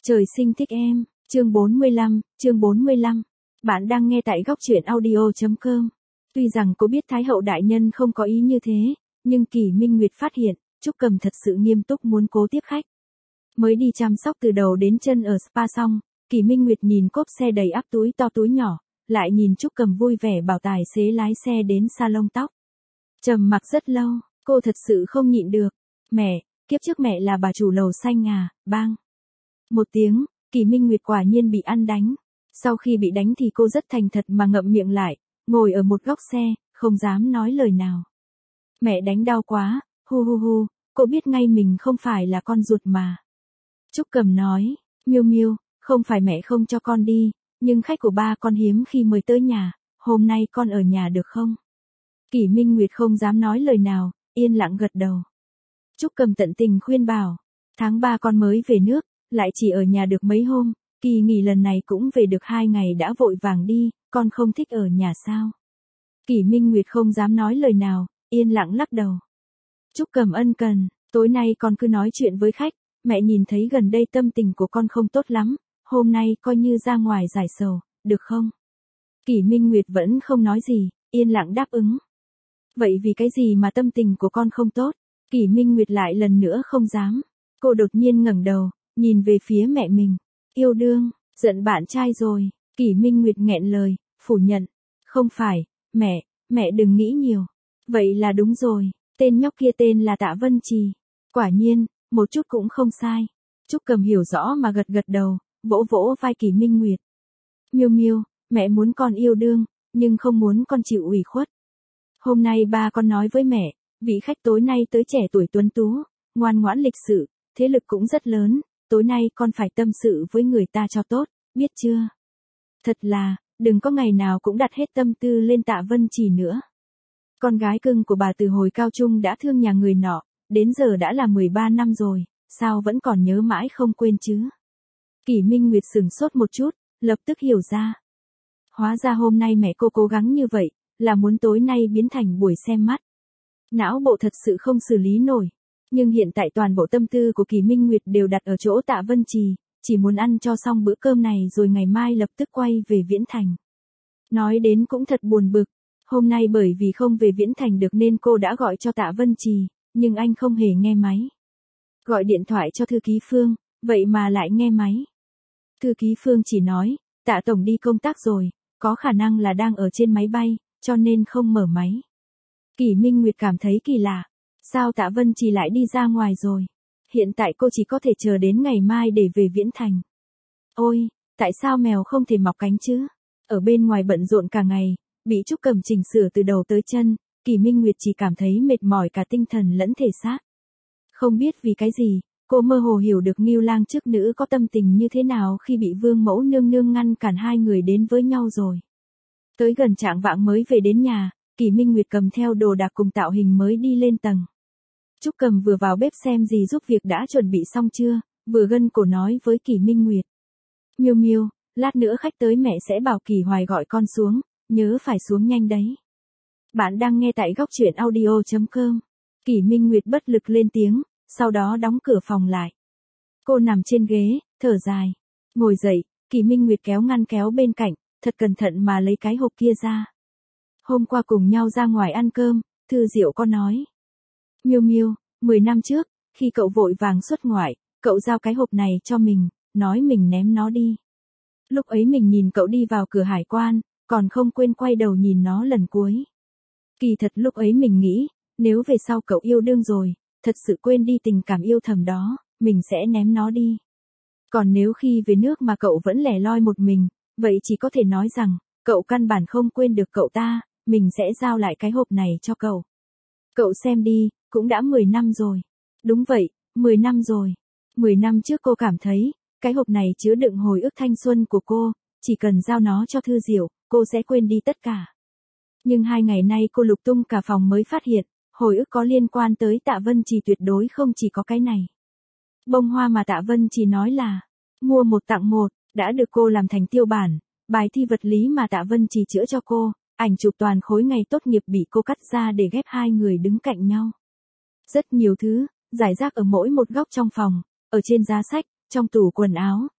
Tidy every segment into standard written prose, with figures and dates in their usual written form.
Trời sinh thích em, chương 45. Bạn đang nghe tại góc truyện audio.com. Tuy rằng cô biết Thái hậu đại nhân không có ý như thế, nhưng Kỷ Minh Nguyệt phát hiện, Trúc Cầm thật sự nghiêm túc muốn cố tiếp khách. Mới đi chăm sóc từ đầu đến chân ở spa xong, Kỷ Minh Nguyệt nhìn cốp xe đầy ắp túi to túi nhỏ, lại nhìn Trúc Cầm vui vẻ bảo tài xế lái xe đến salon tóc. Trầm mặc rất lâu, cô thật sự không nhịn được. Mẹ, kiếp trước mẹ là bà chủ lầu xanh à, bang. Một tiếng, Kỷ Minh Nguyệt quả nhiên bị ăn đánh. Sau khi bị đánh thì cô rất thành thật mà ngậm miệng lại, ngồi ở một góc xe, không dám nói lời nào. Mẹ đánh đau quá, hu hu hu, cô biết ngay mình không phải là con ruột mà. Trúc Cầm nói, Miêu Miêu, không phải mẹ không cho con đi, nhưng khách của ba con hiếm khi mời tới nhà, hôm nay con ở nhà được không? Kỷ Minh Nguyệt không dám nói lời nào, yên lặng gật đầu. Trúc Cầm tận tình khuyên bảo, tháng 3 con mới về nước, lại chỉ ở nhà được mấy hôm, kỳ nghỉ lần này cũng về được 2 ngày đã vội vàng đi, con không thích ở nhà sao? Kỷ Minh Nguyệt không dám nói lời nào, yên lặng lắc đầu. Trúc Cầm ân cần, tối nay con cứ nói chuyện với khách, mẹ nhìn thấy gần đây tâm tình của con không tốt lắm, hôm nay coi như ra ngoài giải sầu, được không? Kỷ Minh Nguyệt vẫn không nói gì, yên lặng đáp ứng. Vậy vì cái gì mà tâm tình của con không tốt? Kỷ Minh Nguyệt lại lần nữa không dám. Cô đột nhiên ngẩng đầu, nhìn về phía mẹ mình. Yêu đương, giận bạn trai rồi. Kỷ Minh Nguyệt nghẹn lời, phủ nhận. Không phải, mẹ đừng nghĩ nhiều. Vậy là đúng rồi, tên nhóc kia tên là Tạ Vân Trì. Quả nhiên, một chút cũng không sai. Trúc Cầm hiểu rõ mà gật gật đầu, vỗ vỗ vai Kỷ Minh Nguyệt. Miêu Miêu, mẹ muốn con yêu đương, nhưng không muốn con chịu ủy khuất. Hôm nay ba con nói với mẹ, vị khách tối nay tới trẻ tuổi tuấn tú, ngoan ngoãn lịch sự, thế lực cũng rất lớn, tối nay con phải tâm sự với người ta cho tốt, biết chưa? Thật là, đừng có ngày nào cũng đặt hết tâm tư lên Tạ Vân Trì nữa. Con gái cưng của bà từ hồi cao trung đã thương nhà người nọ, đến giờ đã là 13 năm rồi, sao vẫn còn nhớ mãi không quên chứ? Kỷ Minh Nguyệt sửng sốt một chút, lập tức hiểu ra. Hóa ra hôm nay mẹ cô cố gắng như vậy, là muốn tối nay biến thành buổi xem mắt. Não bộ thật sự không xử lý nổi. Nhưng hiện tại toàn bộ tâm tư của Kỷ Minh Nguyệt đều đặt ở chỗ Tạ Vân Trì, chỉ muốn ăn cho xong bữa cơm này rồi ngày mai lập tức quay về Viễn Thành. Nói đến cũng thật buồn bực, hôm nay bởi vì không về Viễn Thành được nên cô đã gọi cho Tạ Vân Trì, nhưng anh không hề nghe máy. Gọi điện thoại cho thư ký Phương, vậy mà lại nghe máy. Thư ký Phương chỉ nói, Tạ Tổng đi công tác rồi, có khả năng là đang ở trên máy bay, cho nên không mở máy. Kỷ Minh Nguyệt cảm thấy kỳ lạ. Sao Tạ Vân Trì lại đi ra ngoài rồi? Hiện tại cô chỉ có thể chờ đến ngày mai để về Viễn Thành. Ôi, tại sao mèo không thể mọc cánh chứ? Ở bên ngoài bận rộn cả ngày, bị Trúc Cầm chỉnh sửa từ đầu tới chân, Kỷ Minh Nguyệt chỉ cảm thấy mệt mỏi cả tinh thần lẫn thể xác. Không biết vì cái gì, cô mơ hồ hiểu được Ngưu Lang chức nữ có tâm tình như thế nào khi bị Vương Mẫu nương nương ngăn cản hai người đến với nhau rồi. Tới gần trạng vạng mới về đến nhà, Kỷ Minh Nguyệt cầm theo đồ đạc cùng tạo hình mới đi lên tầng. Trúc Cầm vừa vào bếp xem gì giúp việc đã chuẩn bị xong chưa, vừa gân cổ nói với Kỷ Minh Nguyệt. Miêu Miêu, lát nữa khách tới mẹ sẽ bảo Kỷ Hoài gọi con xuống, nhớ phải xuống nhanh đấy. Bạn đang nghe tại góc truyện audio.com. Kỷ Minh Nguyệt bất lực lên tiếng, sau đó đóng cửa phòng lại. Cô nằm trên ghế, thở dài. Ngồi dậy, Kỷ Minh Nguyệt kéo ngăn kéo bên cạnh, thật cẩn thận mà lấy cái hộp kia ra. Hôm qua cùng nhau ra ngoài ăn cơm, Thư Diệu có nói. Miêu Miêu, 10 năm trước, khi cậu vội vàng xuất ngoại, cậu giao cái hộp này cho mình, nói mình ném nó đi. Lúc ấy mình nhìn cậu đi vào cửa hải quan, còn không quên quay đầu nhìn nó lần cuối. Kỳ thật lúc ấy mình nghĩ, nếu về sau cậu yêu đương rồi, thật sự quên đi tình cảm yêu thầm đó, mình sẽ ném nó đi. Còn nếu khi về nước mà cậu vẫn lẻ loi một mình, vậy chỉ có thể nói rằng, cậu căn bản không quên được cậu ta, mình sẽ giao lại cái hộp này cho cậu. Cậu xem đi, cũng đã 10 năm rồi. Đúng vậy, 10 năm rồi. 10 năm trước cô cảm thấy, cái hộp này chứa đựng hồi ức thanh xuân của cô, chỉ cần giao nó cho Thư Diệu, cô sẽ quên đi tất cả. Nhưng 2 ngày nay cô lục tung cả phòng mới phát hiện, hồi ức có liên quan tới Tạ Vân Trì tuyệt đối không chỉ có cái này. Bông hoa mà Tạ Vân Trì nói là, mua một tặng một, đã được cô làm thành tiêu bản, bài thi vật lý mà Tạ Vân Trì chữa cho cô, ảnh chụp toàn khối ngày tốt nghiệp bị cô cắt ra để ghép hai người đứng cạnh nhau. Rất nhiều thứ, rải rác ở mỗi một góc trong phòng, ở trên giá sách, trong tủ quần áo,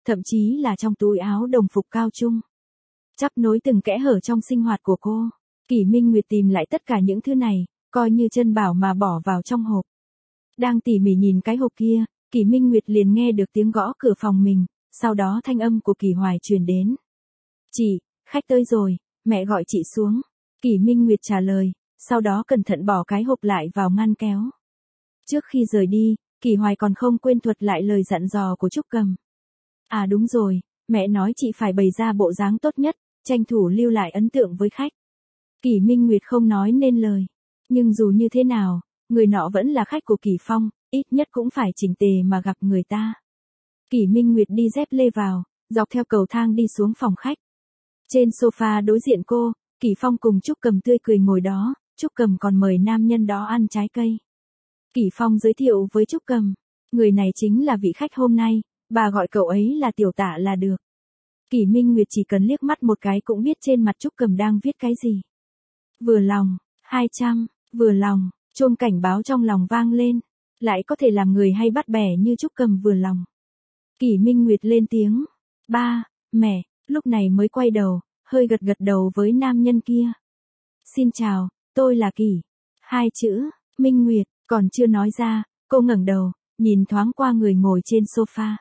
thậm chí là trong túi áo đồng phục cao trung. Chắp nối từng kẽ hở trong sinh hoạt của cô. Kỷ Minh Nguyệt tìm lại tất cả những thứ này, coi như chân bảo mà bỏ vào trong hộp. Đang tỉ mỉ nhìn cái hộp kia, Kỷ Minh Nguyệt liền nghe được tiếng gõ cửa phòng mình, sau đó thanh âm của Kỷ Hoài truyền đến. Chị, khách tới rồi, mẹ gọi chị xuống. Kỷ Minh Nguyệt trả lời, sau đó cẩn thận bỏ cái hộp lại vào ngăn kéo. Trước khi rời đi, Kỷ Hoài còn không quên thuật lại lời dặn dò của Trúc Cầm. À đúng rồi, mẹ nói chị phải bày ra bộ dáng tốt nhất, tranh thủ lưu lại ấn tượng với khách. Kỷ Minh Nguyệt không nói nên lời. Nhưng dù như thế nào, người nọ vẫn là khách của Kỷ Phong, ít nhất cũng phải chỉnh tề mà gặp người ta. Kỷ Minh Nguyệt đi dép lê vào, dọc theo cầu thang đi xuống phòng khách. Trên sofa đối diện cô, Kỷ Phong cùng Trúc Cầm tươi cười ngồi đó, Trúc Cầm còn mời nam nhân đó ăn trái cây. Kỷ Phong giới thiệu với Trúc Cầm, người này chính là vị khách hôm nay, bà gọi cậu ấy là Tiểu Tạ là được. Kỷ Minh Nguyệt chỉ cần liếc mắt một cái cũng biết trên mặt Trúc Cầm đang viết cái gì. Vừa lòng, 200, vừa lòng, chuông cảnh báo trong lòng vang lên, lại có thể làm người hay bắt bẻ như Trúc Cầm vừa lòng. Kỷ Minh Nguyệt lên tiếng, ba, mẹ, lúc này mới quay đầu, hơi gật gật đầu với nam nhân kia. Xin chào, tôi là Kỷ. Hai chữ, Minh Nguyệt, còn chưa nói ra, cô ngẩng đầu, nhìn thoáng qua người ngồi trên sofa.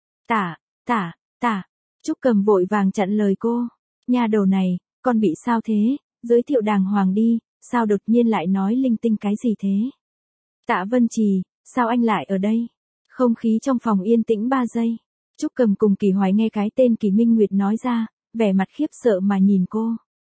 Tạ, Trúc Cầm vội vàng chặn lời cô. Nhà đầu này, con bị sao thế, giới thiệu đàng hoàng đi, sao đột nhiên lại nói linh tinh cái gì thế? Tạ Vân Trì, sao anh lại ở đây? Không khí trong phòng yên tĩnh 3 giây. Trúc Cầm cùng Kỷ Hoài nghe cái tên Kỷ Minh Nguyệt nói ra, vẻ mặt khiếp sợ mà nhìn cô.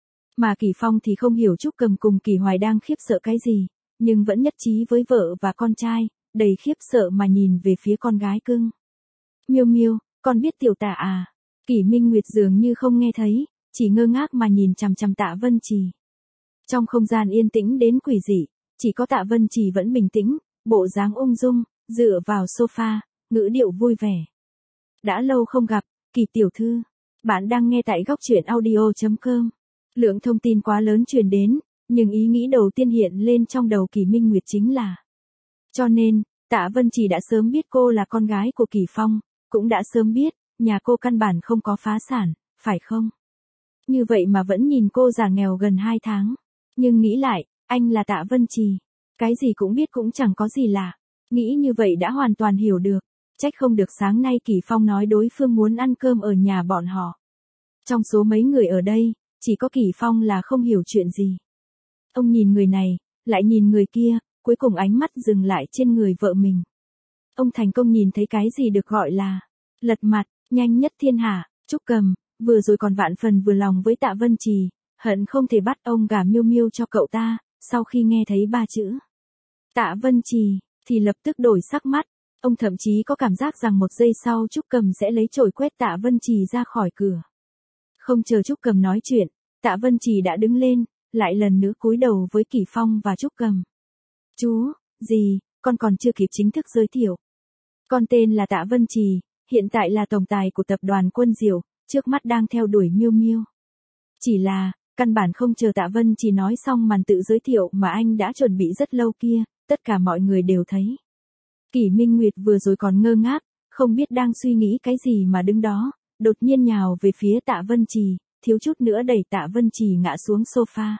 Mà Kỷ Phong thì không hiểu Trúc Cầm cùng Kỷ Hoài đang khiếp sợ cái gì, nhưng vẫn nhất trí với vợ và con trai, đầy khiếp sợ mà nhìn về phía con gái cưng. Miêu Miêu, con biết Tiểu Tạ à? Kỷ Minh Nguyệt dường như không nghe thấy, chỉ ngơ ngác mà nhìn chằm chằm Tạ Vân Trì. Trong không gian yên tĩnh đến quỷ dị, chỉ có Tạ Vân Trì vẫn bình tĩnh, bộ dáng ung dung, dựa vào sofa, ngữ điệu vui vẻ. Đã lâu không gặp, Kỷ tiểu thư. Bạn đang nghe tại góc truyện audio.com. Lượng thông tin quá lớn truyền đến, nhưng ý nghĩ đầu tiên hiện lên trong đầu Kỷ Minh Nguyệt chính là. Cho nên, Tạ Vân Trì đã sớm biết cô là con gái của Kỷ Phong, cũng đã sớm biết, nhà cô căn bản không có phá sản, phải không? Như vậy mà vẫn nhìn cô già nghèo gần 2 tháng. Nhưng nghĩ lại, anh là Tạ Vân Trì. Cái gì cũng biết cũng chẳng có gì lạ. Nghĩ như vậy đã hoàn toàn hiểu được. Trách không được sáng nay Kỷ Phong nói đối phương muốn ăn cơm ở nhà bọn họ. Trong số mấy người ở đây, chỉ có Kỷ Phong là không hiểu chuyện gì. Ông nhìn người này, lại nhìn người kia, cuối cùng ánh mắt dừng lại trên người vợ mình. Ông thành công nhìn thấy cái gì được gọi là lật mặt, nhanh nhất thiên hạ. Trúc Cầm, vừa rồi còn vạn phần vừa lòng với Tạ Vân Trì, hận không thể bắt ông gà Miêu Miêu cho cậu ta, sau khi nghe thấy 3 chữ Tạ Vân Trì, thì lập tức đổi sắc mắt. Ông thậm chí có cảm giác rằng 1 giây sau Trúc Cầm sẽ lấy chổi quét Tạ Vân Trì ra khỏi cửa. Không chờ Trúc Cầm nói chuyện, Tạ Vân Trì đã đứng lên, lại lần nữa cúi đầu với Kỷ Phong và Trúc Cầm. Chú, gì, con còn chưa kịp chính thức giới thiệu. Con tên là Tạ Vân Trì, hiện tại là tổng tài của tập đoàn Quân Diệu, trước mắt đang theo đuổi Miêu Miêu. Chỉ là, căn bản không chờ Tạ Vân Trì nói xong màn tự giới thiệu mà anh đã chuẩn bị rất lâu kia, tất cả mọi người đều thấy. Kỷ Minh Nguyệt vừa rồi còn ngơ ngác, không biết đang suy nghĩ cái gì mà đứng đó, đột nhiên nhào về phía Tạ Vân Trì, thiếu chút nữa đẩy Tạ Vân Trì ngã xuống sofa.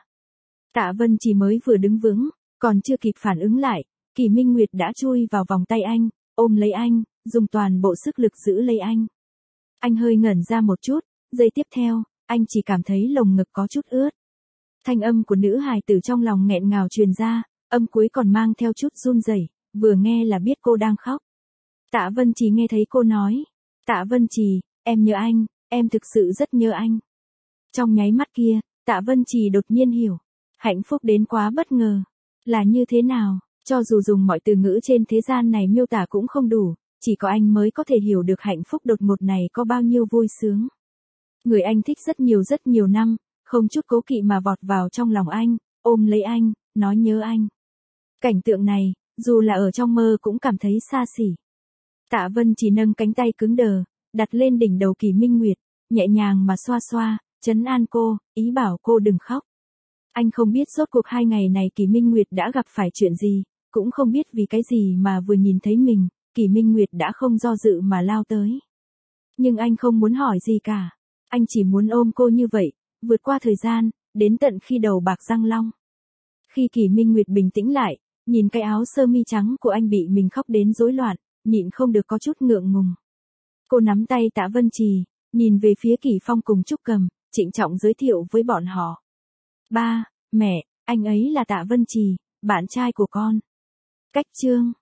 Tạ Vân Trì mới vừa đứng vững, còn chưa kịp phản ứng lại, Kỷ Minh Nguyệt đã chui vào vòng tay anh, ôm lấy anh, dùng toàn bộ sức lực giữ lấy anh. Anh hơi ngẩn ra một chút, giây tiếp theo, anh chỉ cảm thấy lồng ngực có chút ướt. Thanh âm của nữ hài tử trong lòng nghẹn ngào truyền ra, âm cuối còn mang theo chút run rẩy, vừa nghe là biết cô đang khóc. Tạ Vân Trì nghe thấy cô nói, Tạ Vân Trì, em nhớ anh, em thực sự rất nhớ anh. Trong nháy mắt kia, Tạ Vân Trì đột nhiên hiểu, hạnh phúc đến quá bất ngờ. Là như thế nào, cho dù dùng mọi từ ngữ trên thế gian này miêu tả cũng không đủ, chỉ có anh mới có thể hiểu được hạnh phúc đột ngột này có bao nhiêu vui sướng. Người anh thích rất nhiều năm, không chút cố kỵ mà vọt vào trong lòng anh, ôm lấy anh, nói nhớ anh. Cảnh tượng này, dù là ở trong mơ cũng cảm thấy xa xỉ. Tạ Vân chỉ nâng cánh tay cứng đờ, đặt lên đỉnh đầu Kỷ Minh Nguyệt, nhẹ nhàng mà xoa xoa, trấn an cô, ý bảo cô đừng khóc. Anh không biết rốt cuộc 2 ngày này Kỷ Minh Nguyệt đã gặp phải chuyện gì, cũng không biết vì cái gì mà vừa nhìn thấy mình, Kỷ Minh Nguyệt đã không do dự mà lao tới. Nhưng anh không muốn hỏi gì cả. Anh chỉ muốn ôm cô như vậy, vượt qua thời gian, đến tận khi đầu bạc răng long. Khi Kỷ Minh Nguyệt bình tĩnh lại, nhìn cái áo sơ mi trắng của anh bị mình khóc đến rối loạn, nhịn không được có chút ngượng ngùng. Cô nắm tay Tạ Vân Trì, nhìn về phía Kỷ Phong cùng Trúc Cầm, trịnh trọng giới thiệu với bọn họ. Ba, mẹ, anh ấy là Tạ Vân Trì, bạn trai của con. Cách chương